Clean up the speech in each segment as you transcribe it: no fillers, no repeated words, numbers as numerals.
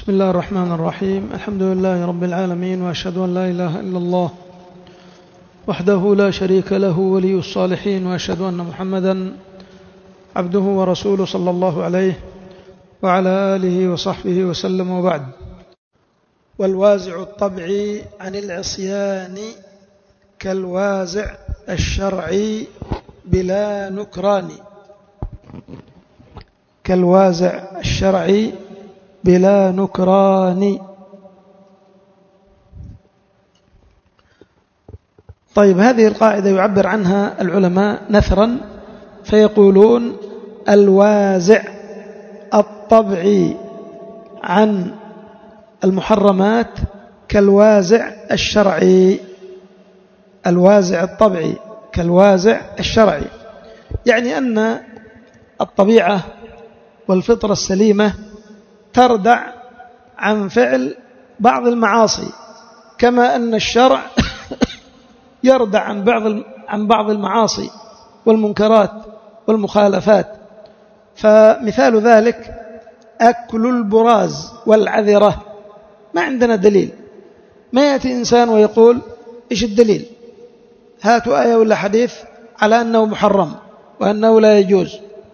بسم الله الرحمن الرحيم. الحمد لله رب العالمين، وأشهد أن لا إله إلا الله وحده لا شريك له ولي الصالحين، وأشهد أن محمدا عبده ورسوله صلى الله عليه وعلى آله وصحبه وسلم، وبعد. والوازع الطبعي عن العصيان كالوازع الشرعي بلا نكران. كالوازع الشرعي بلا نكران. طيب، هذه القاعدة يعبر عنها العلماء نثرا فيقولون: الوازع الطبعي عن المحرمات كالوازع الشرعي. الوازع الطبعي كالوازع الشرعي، يعني أن الطبيعة والفطرة السليمة تردع عن فعل بعض المعاصي، كما أن الشرع يردع عن بعض المعاصي والمنكرات والمخالفات. فمثال ذلك أكل البراز والعذرة. ما عندنا دليل، ما يأتي إنسان ويقول: إيش الدليل؟ هاتوا آية ولا حديث على أنه محرم وأنه لا يجوز.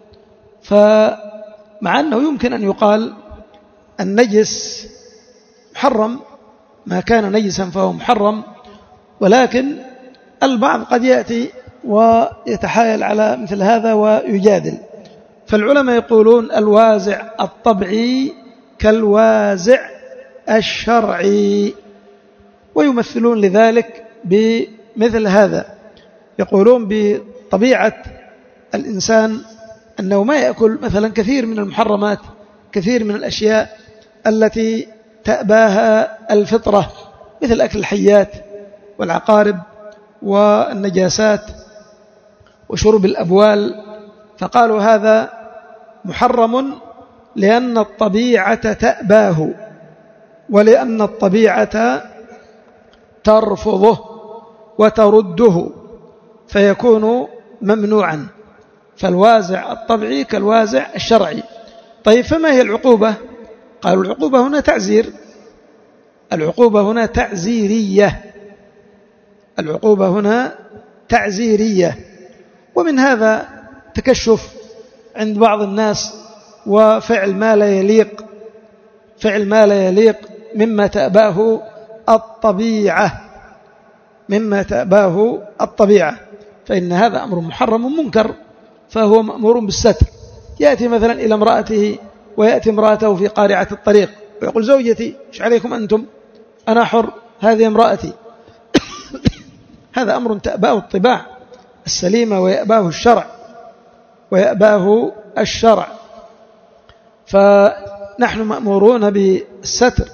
فمع أنه يمكن أن يقال النجس محرم، ما كان نجسا فهو محرم، ولكن البعض قد يأتي ويتحايل على مثل هذا ويجادل. فالعلماء يقولون: الوازع الطبعي كالوازع الشرعي، ويمثلون لذلك بمثل هذا. يقولون بطبيعة الإنسان أنه ما يأكل مثلا كثير من المحرمات، كثير من الأشياء التي تأباها الفطرة، مثل أكل الحيات والعقارب والنجاسات وشرب الأبوال. فقالوا هذا محرم لأن الطبيعة تأباه، ولأن الطبيعة ترفضه وترده، فيكون ممنوعا. فالوازع الطبعي كالوازع الشرعي. طيب، فما هي العقوبة؟ قالوا: العقوبة هنا تعزير. العقوبة هنا تعزيرية. العقوبة هنا تعزيرية. ومن هذا تكشف عند بعض الناس وفعل ما لا يليق، فعل ما لا يليق مما تأباه الطبيعة، مما تأباه الطبيعة، فإن هذا أمر محرم منكر، فهو مأمور بالستر. يأتي مثلا إلى امرأته، ويأتي امرأته في قارعة الطريق ويقول: زوجتي، إيش عليكم أنتم؟ أنا حر، هذه امرأتي. هذا أمر تأباه الطباع السليمة ويأباه الشرع، ويأباه الشرع. فنحن مأمورون بالستر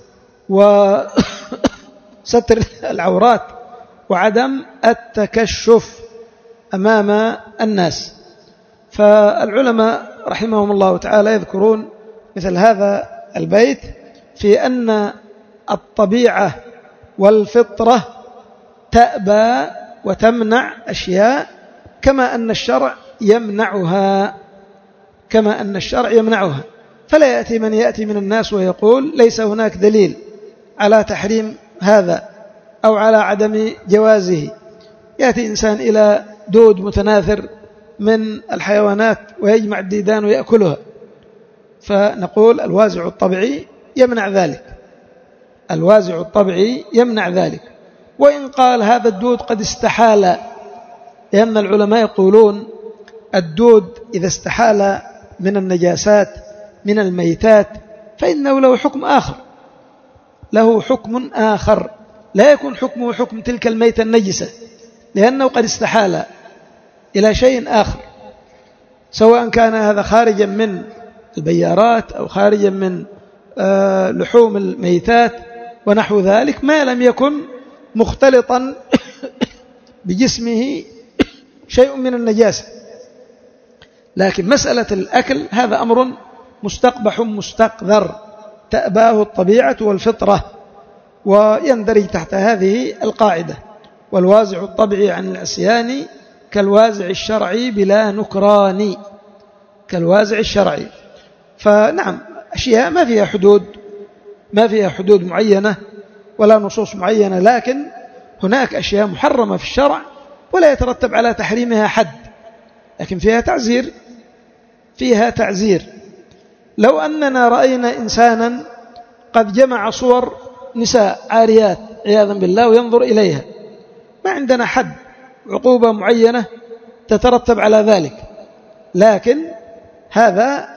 وستر العورات وعدم التكشف أمام الناس. فالعلماء رحمهم الله تعالى يذكرون مثل هذا البيت في أن الطبيعة والفطرة تأبى وتمنع أشياء، كما أن الشرع يمنعها، كما أن الشرع يمنعها. فلا يأتي من يأتي من الناس ويقول: ليس هناك دليل على تحريم هذا أو على عدم جوازه. يأتي إنسان إلى دود متناثر من الحيوانات ويجمع الديدان ويأكلها، فنقول: الوازع الطبيعي يمنع ذلك. الوازع الطبيعي يمنع ذلك. وإن قال هذا الدود قد استحال، لأن العلماء يقولون: الدود إذا استحال من النجاسات من الميتات فإنه له حكم آخر، له حكم آخر، لا يكون حكمه حكم تلك الميتة النجسة، لأنه قد استحال إلى شيء آخر، سواء كان هذا خارجا من البيارات أو خارجا من لحوم الميتات ونحو ذلك، ما لم يكن مختلطا بجسمه شيء من النجاسة. لكن مسألة الأكل هذا أمر مستقبح مستقذر تأباه الطبيعة والفطرة، ويندرج تحت هذه القاعدة: والوازع الطبيعي عن العصيان كالوازع الشرعي بلا نكران. كالوازع الشرعي. فنعم، أشياء ما فيها حدود ما فيها حدود معينة ولا نصوص معينة، لكن هناك أشياء محرمة في الشرع ولا يترتب على تحريمها حد، لكن فيها تعزير. لو أننا رأينا إنسانا قد جمع صور نساء عاريات عياذا بالله وينظر إليها، ما عندنا حد عقوبة معينة تترتب على ذلك، لكن هذا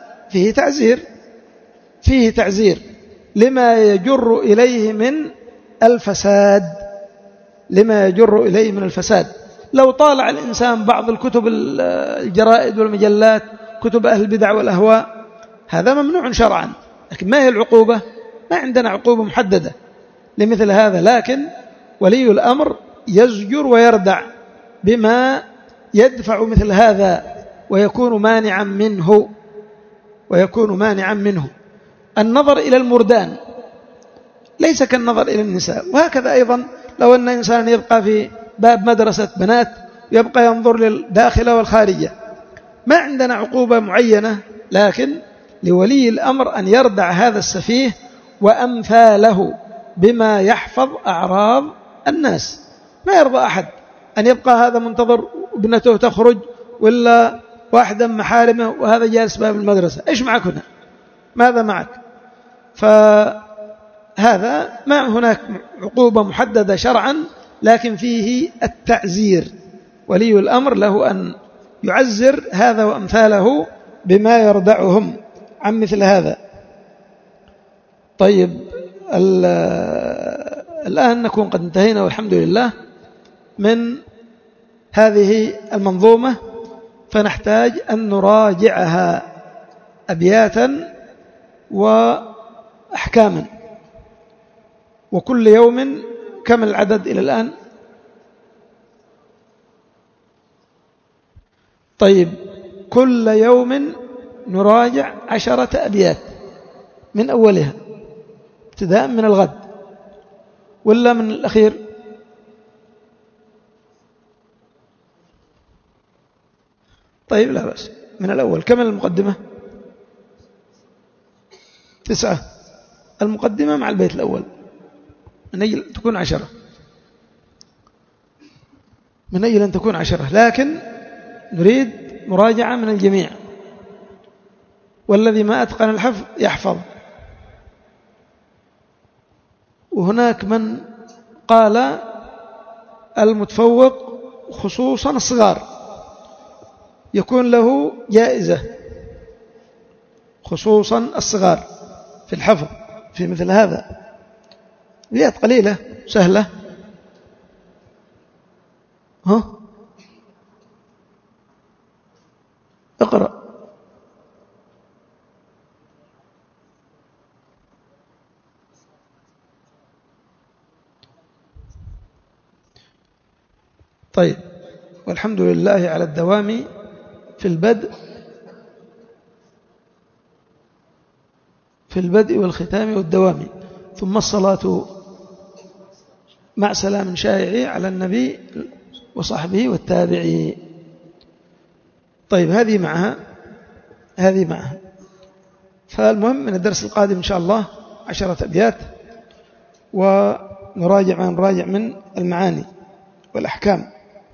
فيه تعزير لما يجر إليه من الفساد. لو طالع الإنسان بعض الكتب الجرائد والمجلات، كتب أهل البدع والأهواء، هذا ممنوع شرعا، لكن ما هي العقوبة؟ ما عندنا عقوبة محددة لمثل هذا، لكن ولي الأمر يزجر ويردع بما يدفع مثل هذا ويكون مانعا منه. النظر إلى المردان ليس كالنظر إلى النساء، وهكذا أيضا لو أن إنسان يبقى في باب مدرسة بنات يبقى ينظر للداخلة والخارجة، ما عندنا عقوبة معينة، لكن لولي الأمر أن يردع هذا السفيه وأمثاله بما يحفظ أعراض الناس. ما يرضى أحد أن يبقى هذا منتظر ابنته تخرج ولا واحدا محارمه وهذا جالس باب المدرسة. إيش معك هنا؟ ماذا معك؟ فهذا ما هناك عقوبة محددة شرعا، لكن فيه التعزير. ولي الأمر له أن يعزر هذا وأمثاله بما يردعهم عن مثل هذا. طيب، الآن نكون قد انتهينا والحمد لله من هذه المنظومة، فنحتاج أن نراجعها أبياتا وأحكاما. وكل يوم كم العدد إلى الآن؟ طيب، كل يوم نراجع 10 أبيات من أولها ابتداء من الغد ولا من الأخير؟ طيب، لا بأس من الأول. كم المقدمة؟ 9. المقدمة مع البيت الأول من أجل تكون 10، من أجل أن تكون 10، لكن نريد مراجعة من الجميع، والذي ما أتقن الحفظ يحفظ. وهناك من قال المتفوق خصوصا الصغار يكون له جائزة، خصوصا الصغار في الحفظ في مثل هذا، بيئات قليلة سهلة. اقرأ. طيب، والحمد لله على الدوام في البدء والختام والدوام، ثم الصلاة مع سلام شائع على النبي وصحبه والتابعين. طيب، هذه معها. فالمهم من الدرس القادم إن شاء الله 10 أبيات، ونراجع من المعاني والأحكام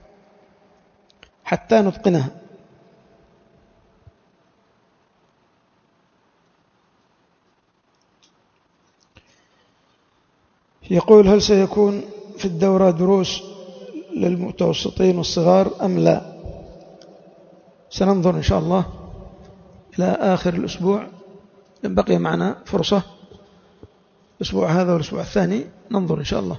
حتى نتقنها. يقول: هل سيكون في الدورة دروس للمتوسطين والصغار أم لا؟ سننظر إن شاء الله إلى آخر الأسبوع، لأن بقي معنا فرصة الأسبوع هذا والأسبوع الثاني، ننظر إن شاء الله.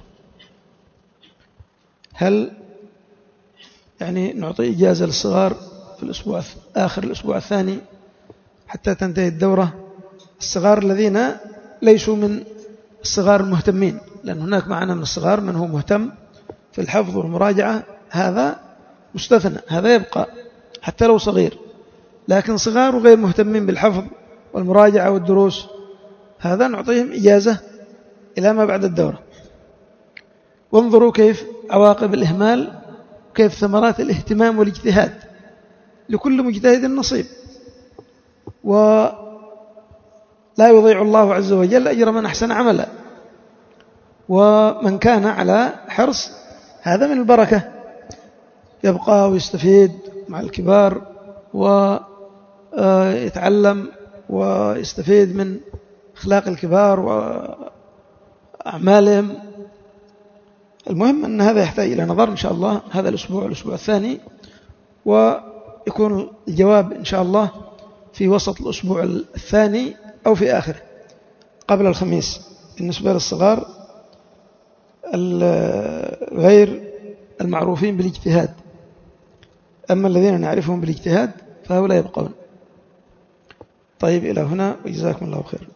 هل يعني نعطي إجازة للصغار في آخر الأسبوع الثاني حتى تنتهي الدورة، الصغار الذين ليسوا من الصغار المهتمين، لأن هناك معنا من الصغار من هو مهتم في الحفظ والمراجعة، هذا مستثنى، هذا يبقى حتى لو صغير. لكن صغار وغير مهتمين بالحفظ والمراجعة والدروس، هذا نعطيهم إجازة إلى ما بعد الدورة. وانظروا كيف عواقب الإهمال، كيف ثمرات الاهتمام والاجتهاد، لكل مجتهد نصيب. لا يضيع الله عز وجل أجر من أحسن عملا، ومن كان على حرص هذا من البركة، يبقى ويستفيد مع الكبار ويتعلم ويستفيد من أخلاق الكبار وأعمالهم. المهم أن هذا يحتاج إلى نظر إن شاء الله هذا الأسبوع الثاني، ويكون الجواب إن شاء الله في وسط الأسبوع الثاني أو في آخره قبل الخميس بالنسبة للصغار غير المعروفين بالاجتهاد. أما الذين نعرفهم بالاجتهاد فهؤلاء يبقون. طيب إلى هنا وجزاكم الله خير.